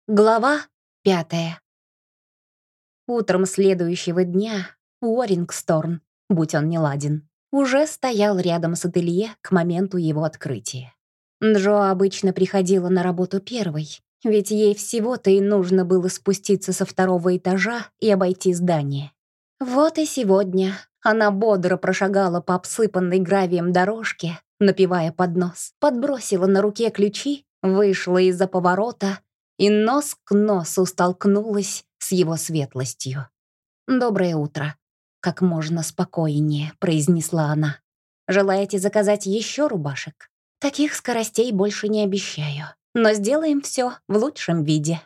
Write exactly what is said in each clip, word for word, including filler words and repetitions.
Глава пятая. Утром следующего дня Уоррингсторн, будь он неладен, уже стоял рядом с ателье к моменту его открытия. Джо обычно приходила на работу первой, ведь ей всего-то и нужно было спуститься со второго этажа и обойти здание. Вот и сегодня она бодро прошагала по обсыпанной гравием дорожке, напевая под нос, подбросила на руке ключи, вышла из-за поворота и нос к носу столкнулась с его светлостью. «Доброе утро», — как можно спокойнее произнесла она. «Желаете заказать еще рубашек? Таких скоростей больше не обещаю, но сделаем все в лучшем виде.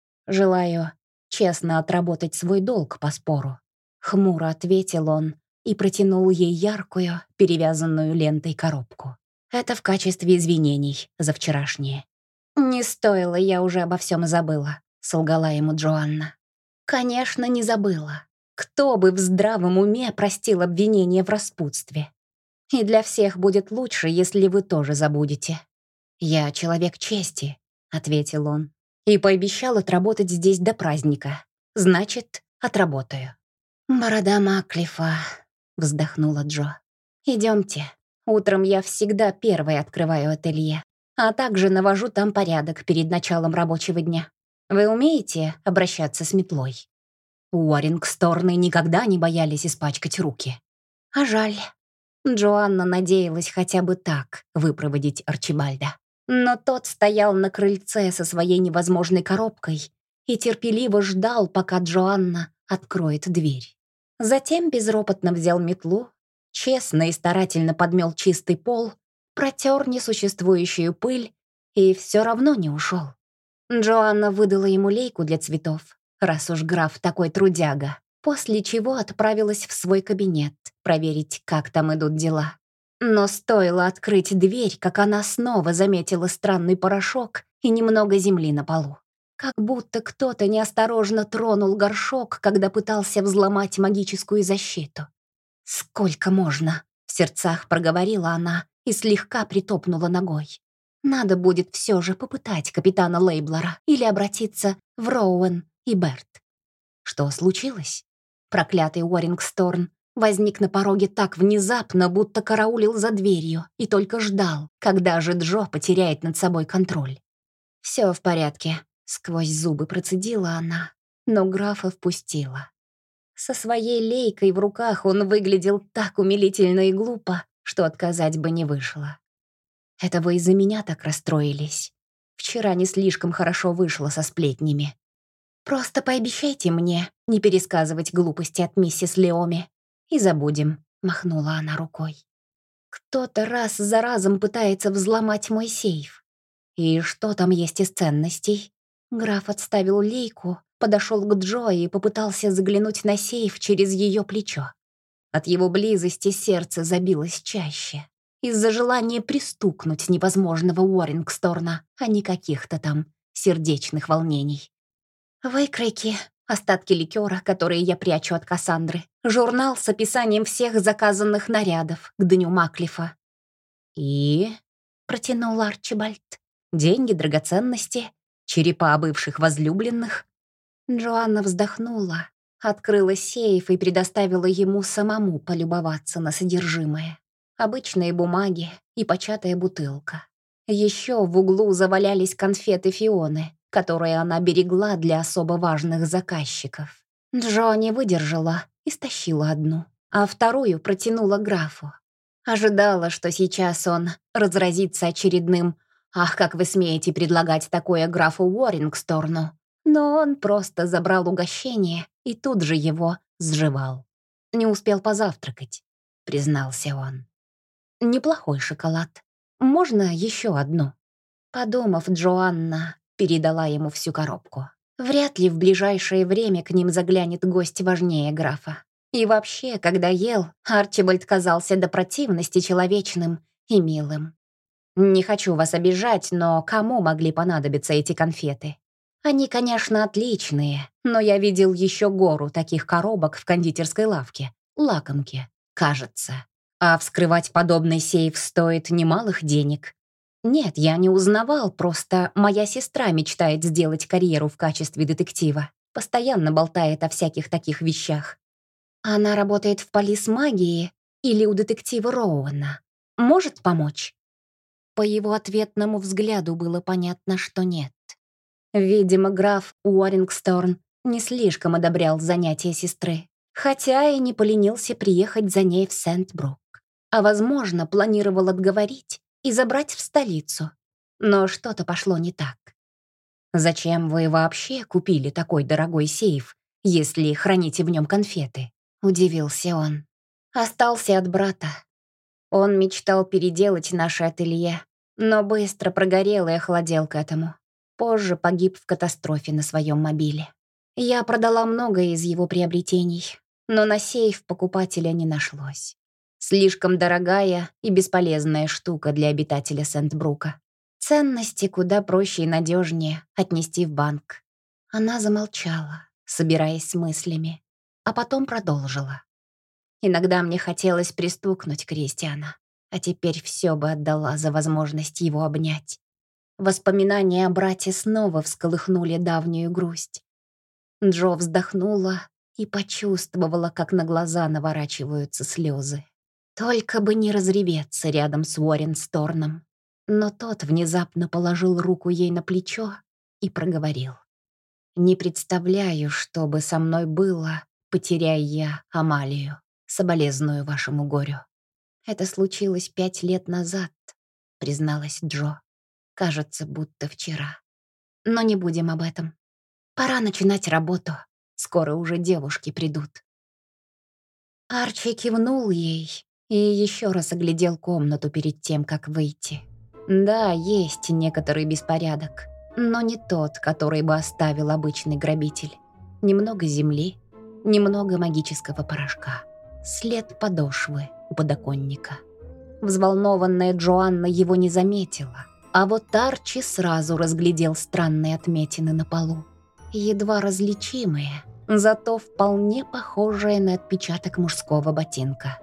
Желаю честно отработать свой долг по спору», — хмуро ответил он и протянул ей яркую, перевязанную лентой коробку. «Это в качестве извинений за вчерашнее». «Не стоило, я уже обо всем забыла», — солгала ему Джоанна. «Конечно, не забыла. Кто бы в здравом уме простил обвинение в распутстве? И для всех будет лучше, если вы тоже забудете». «Я человек чести», — ответил он, «и пообещал отработать здесь до праздника. Значит, отработаю». «Борода Маклифа», — вздохнула Джо. «Идемте. Утром я всегда первой открываю ателье, а также навожу там порядок перед началом рабочего дня. Вы умеете обращаться с метлой?» Уоррингсторны никогда не боялись испачкать руки. А жаль. Джоанна надеялась хотя бы так выпроводить Арчибальда. Но тот стоял на крыльце со своей невозможной коробкой и терпеливо ждал, пока Джоанна откроет дверь. Затем безропотно взял метлу, честно и старательно подмел чистый пол, протер несуществующую пыль и все равно не ушел. Джоанна выдала ему лейку для цветов, раз уж граф такой трудяга, после чего отправилась в свой кабинет проверить, как там идут дела. Но стоило открыть дверь, как она снова заметила странный порошок и немного земли на полу. Как будто кто-то неосторожно тронул горшок, когда пытался взломать магическую защиту. «Сколько можно?» — в сердцах проговорила она и слегка притопнула ногой. Надо будет все же попытать капитана Лейблора или обратиться в Роуэн и Берт. Что случилось? Проклятый Уоррингсторн возник на пороге так внезапно, будто караулил за дверью и только ждал, когда же Джо потеряет над собой контроль. «Все в порядке», — сквозь зубы процедила она, но графа впустила. Со своей лейкой в руках он выглядел так умилительно и глупо, что отказать бы не вышло. «Это вы из-за меня так расстроились. Вчера не слишком хорошо вышло со сплетнями. Просто пообещайте мне не пересказывать глупости от миссис Леоми. И забудем», — махнула она рукой. «Кто-то раз за разом пытается взломать мой сейф. И что там есть из ценностей?» Граф отставил лейку, подошел к Джо и попытался заглянуть на сейф через ее плечо. От его близости сердце забилось чаще. Из-за желания пристукнуть невозможного Уоррингсторна, а не каких-то там сердечных волнений. Выкройки, остатки ликера, которые я прячу от Кассандры, журнал с описанием всех заказанных нарядов к дню Маклифа. «И?» — протянул Арчибальд. «Деньги, драгоценности, черепа бывших возлюбленных». Джоанна вздохнула, открыла сейф и предоставила ему самому полюбоваться на содержимое. Обычные бумаги и початая бутылка. Еще в углу завалялись конфеты Фионы, которые она берегла для особо важных заказчиков. Джо не выдержала и стащила одну, а вторую протянула графу. Ожидала, что сейчас он разразится очередным «Ах, как вы смеете предлагать такое графу Уоррингсторну!» Но он просто забрал угощение и тут же его сживал. «Не успел позавтракать», — признался он. «Неплохой шоколад. Можно еще одну?» Подумав, Джоанна передала ему всю коробку. Вряд ли в ближайшее время к ним заглянет гость важнее графа. И вообще, когда ел, Арчибальд казался до противности человечным и милым. «Не хочу вас обижать, но кому могли понадобиться эти конфеты? Они, конечно, отличные, но я видел еще гору таких коробок в кондитерской лавке, лакомки, кажется. А вскрывать подобный сейф стоит немалых денег. Нет, я не узнавал, просто моя сестра мечтает сделать карьеру в качестве детектива. Постоянно болтает о всяких таких вещах. Она работает в полисмагии или у детектива Роуэна. Может помочь?» По его ответному взгляду было понятно, что нет. Видимо, граф Уоррингсторн не слишком одобрял занятия сестры, хотя и не поленился приехать за ней в Сент-Брук. А, возможно, планировал отговорить и забрать в столицу. Но что-то пошло не так. «Зачем вы вообще купили такой дорогой сейф, если храните в нем конфеты?» — удивился он. «Остался от брата. Он мечтал переделать наше ателье, но быстро прогорел и охладел к этому. Позже погиб в катастрофе на своем мобиле. Я продала многое из его приобретений, но на сейф покупателя не нашлось. Слишком дорогая и бесполезная штука для обитателя Сент-Брука. Ценности куда проще и надежнее отнести в банк». Она замолчала, собираясь с мыслями, а потом продолжила. «Иногда мне хотелось пристукнуть Кристиана, а теперь все бы отдала за возможность его обнять». Воспоминания о брате снова всколыхнули давнюю грусть. Джо вздохнула и почувствовала, как на глаза наворачиваются слезы. Только бы не разреветься рядом с Уоррингсторном. Но тот внезапно положил руку ей на плечо и проговорил. «Не представляю, что бы со мной было, потеряя я Амалию. Соболезную вашему горю». «Это случилось пять лет назад», — призналась Джо. «Кажется, будто вчера. Но не будем об этом. Пора начинать работу. Скоро уже девушки придут». Арчи кивнул ей и еще раз оглядел комнату перед тем, как выйти. Да, есть некоторый беспорядок, но не тот, который бы оставил обычный грабитель. Немного земли, немного магического порошка. След подошвы у подоконника. Взволнованная Джоанна его не заметила, а вот Арчи сразу разглядел странные отметины на полу. Едва различимые, зато вполне похожие на отпечаток мужского ботинка.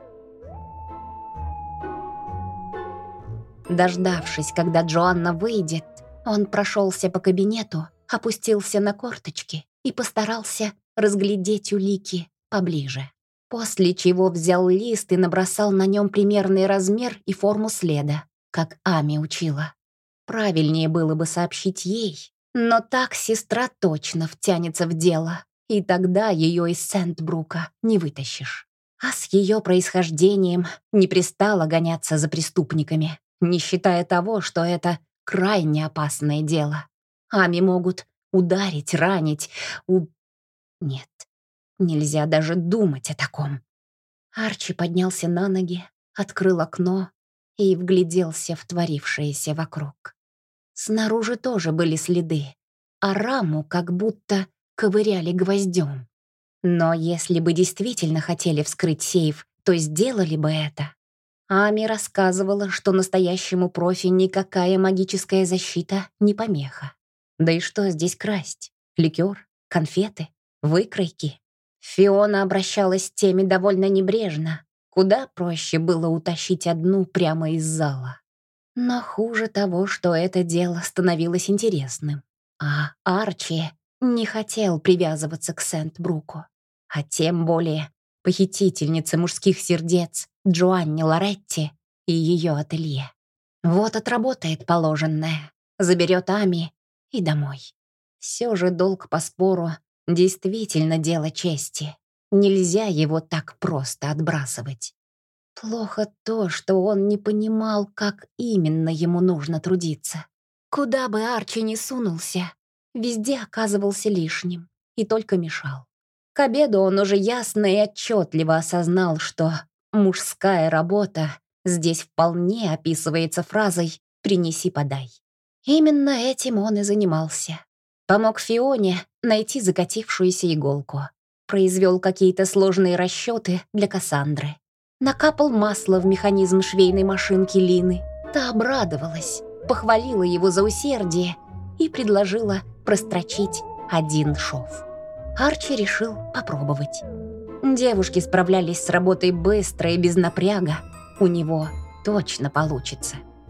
Дождавшись, когда Джоанна выйдет, он прошелся по кабинету, опустился на корточки и постарался разглядеть улики поближе. После чего взял лист и набросал на нем примерный размер и форму следа, как Ами учила. Правильнее было бы сообщить ей, но так сестра точно втянется в дело, и тогда ее из Сент-Брука не вытащишь. А с ее происхождением не пристало гоняться за преступниками, не считая того, что это крайне опасное дело. Ами могут ударить, ранить, у... Нет, нельзя даже думать о таком. Арчи поднялся на ноги, открыл окно и вгляделся в творившееся вокруг. Снаружи тоже были следы, а раму как будто ковыряли гвоздем. Но если бы действительно хотели вскрыть сейф, то сделали бы это. Ами рассказывала, что настоящему профи никакая магическая защита не помеха. Да и что здесь красть? Ликер? Конфеты? Выкройки? Фиона обращалась с теми довольно небрежно. Куда проще было утащить одну прямо из зала. Но хуже того, что это дело становилось интересным. А Арчи не хотел привязываться к Сент-Бруку. А тем более похитительнице мужских сердец Джоанне Лоретти и ее ателье. Вот отработает положенное, заберет Ами и домой. Все же долг по спору действительно дело чести. Нельзя его так просто отбрасывать. Плохо то, что он не понимал, как именно ему нужно трудиться. Куда бы Арчи ни сунулся, везде оказывался лишним и только мешал. К обеду он уже ясно и отчетливо осознал, что мужская работа здесь вполне описывается фразой «принеси-подай». Именно этим он и занимался. Помог Фионе найти закатившуюся иголку. Произвел какие-то сложные расчеты для Кассандры. Накапал масло в механизм швейной машинки Лины. Та обрадовалась, похвалила его за усердие и предложила прострочить один шов. Арчи решил попробовать. Девушки справлялись с работой быстро и без напряга. У него точно получится.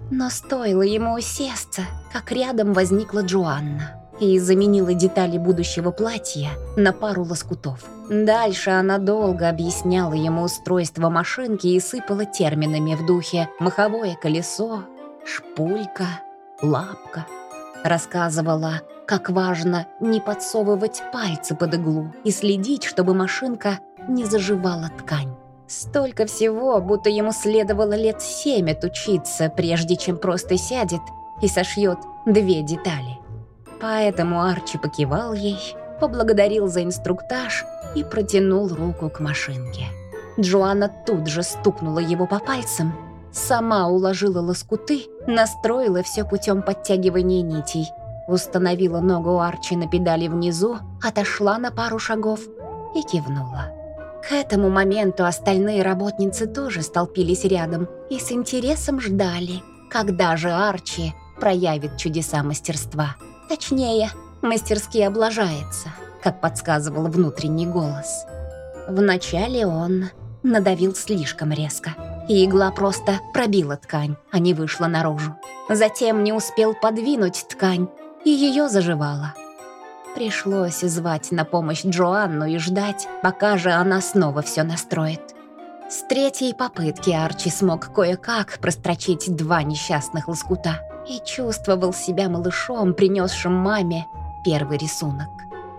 Но стоило ему усесться, как рядом возникла Джоанна и заменила детали будущего платья на пару лоскутов. Дальше она долго объясняла ему устройство машинки и сыпала терминами в духе «маховое колесо», «шпулька», «лапка». Рассказывала, как важно не подсовывать пальцы под иглу и следить, чтобы машинка не заживала ткань. Столько всего, будто ему следовало лет семь отучиться, прежде чем просто сядет и сошьет две детали. Поэтому Арчи покивал ей, поблагодарил за инструктаж и протянул руку к машинке. Джоанна тут же стукнула его по пальцам, сама уложила лоскуты, настроила все путем подтягивания нитей, установила ногу Арчи на педали внизу, отошла на пару шагов и кивнула. К этому моменту остальные работницы тоже столпились рядом и с интересом ждали, когда же Арчи проявит чудеса мастерства. Точнее, мастерски облажается, как подсказывал внутренний голос. Вначале он надавил слишком резко, и игла просто пробила ткань, а не вышла наружу. Затем не успел подвинуть ткань, и ее заживало. Пришлось звать на помощь Джоанну и ждать, пока же она снова все настроит. С третьей попытки Арчи смог кое-как прострочить два несчастных лоскута и чувствовал себя малышом, принесшим маме первый рисунок.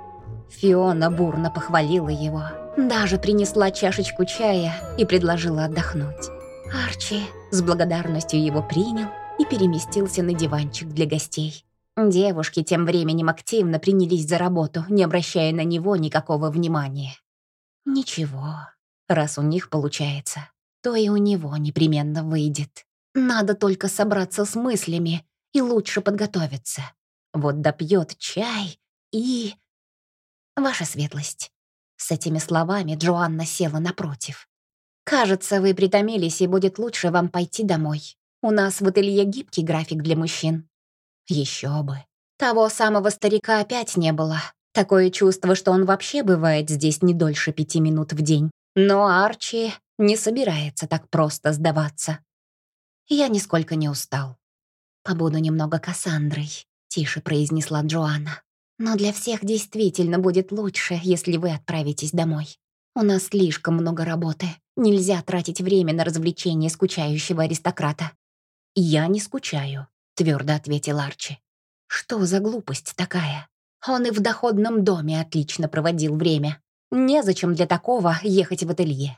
Фиона бурно похвалила его, даже принесла чашечку чая и предложила отдохнуть. Арчи с благодарностью его принял и переместился на диванчик для гостей. Девушки тем временем активно принялись за работу, не обращая на него никакого внимания. Ничего, раз у них получается, то и у него непременно выйдет. Надо только собраться с мыслями и лучше подготовиться. Вот допьет чай и... Ваша светлость. С этими словами Джоанна села напротив. Кажется, вы притомились, и будет лучше вам пойти домой. У нас в ателье гибкий график для мужчин. Еще бы. Того самого старика опять не было. Такое чувство, что он вообще бывает здесь не дольше пяти минут в день. Но Арчи не собирается так просто сдаваться. Я нисколько не устал. «Побуду немного Кассандрой», — тише произнесла Джоанна. «Но для всех действительно будет лучше, если вы отправитесь домой. У нас слишком много работы. Нельзя тратить время на развлечение скучающего аристократа». «Я не скучаю», — твердо ответил Арчи. «Что за глупость такая? Он и в доходном доме отлично проводил время. Незачем для такого ехать в ателье».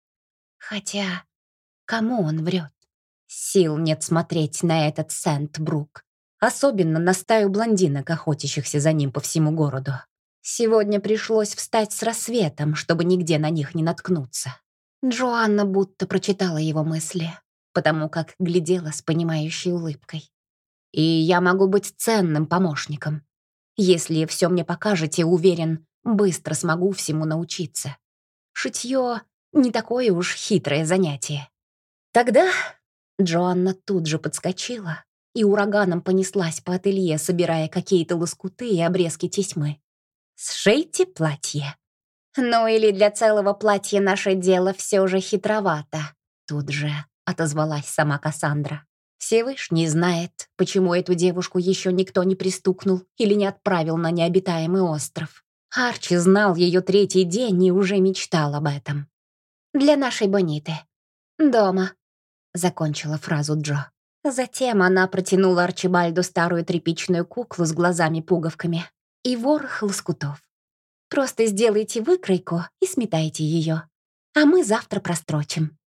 Хотя, кому он врет? Сил нет смотреть на этот Сент-Брук. Особенно на стаю блондинок, охотящихся за ним по всему городу. Сегодня пришлось встать с рассветом, чтобы нигде на них не наткнуться. Джоанна будто прочитала его мысли, потому как глядела с понимающей улыбкой. «И я могу быть ценным помощником. Если все мне покажете, уверен, быстро смогу всему научиться. Шитье — не такое уж хитрое занятие». Тогда Джоанна тут же подскочила и ураганом понеслась по ателье, собирая какие-то лоскуты и обрезки тесьмы. «Сшейте платье». «Ну или для целого платья наше дело все же хитровато», тут же отозвалась сама Кассандра. Всевышний знает, почему эту девушку еще никто не пристукнул или не отправил на необитаемый остров. Арчи знал ее третий день и уже мечтал об этом. «Для нашей Бониты. Дома», — закончила фразу Джо. Затем она протянула Арчибальду старую тряпичную куклу с глазами-пуговками и ворох лоскутов. «Просто сделайте выкройку и сметайте ее, а мы завтра прострочим».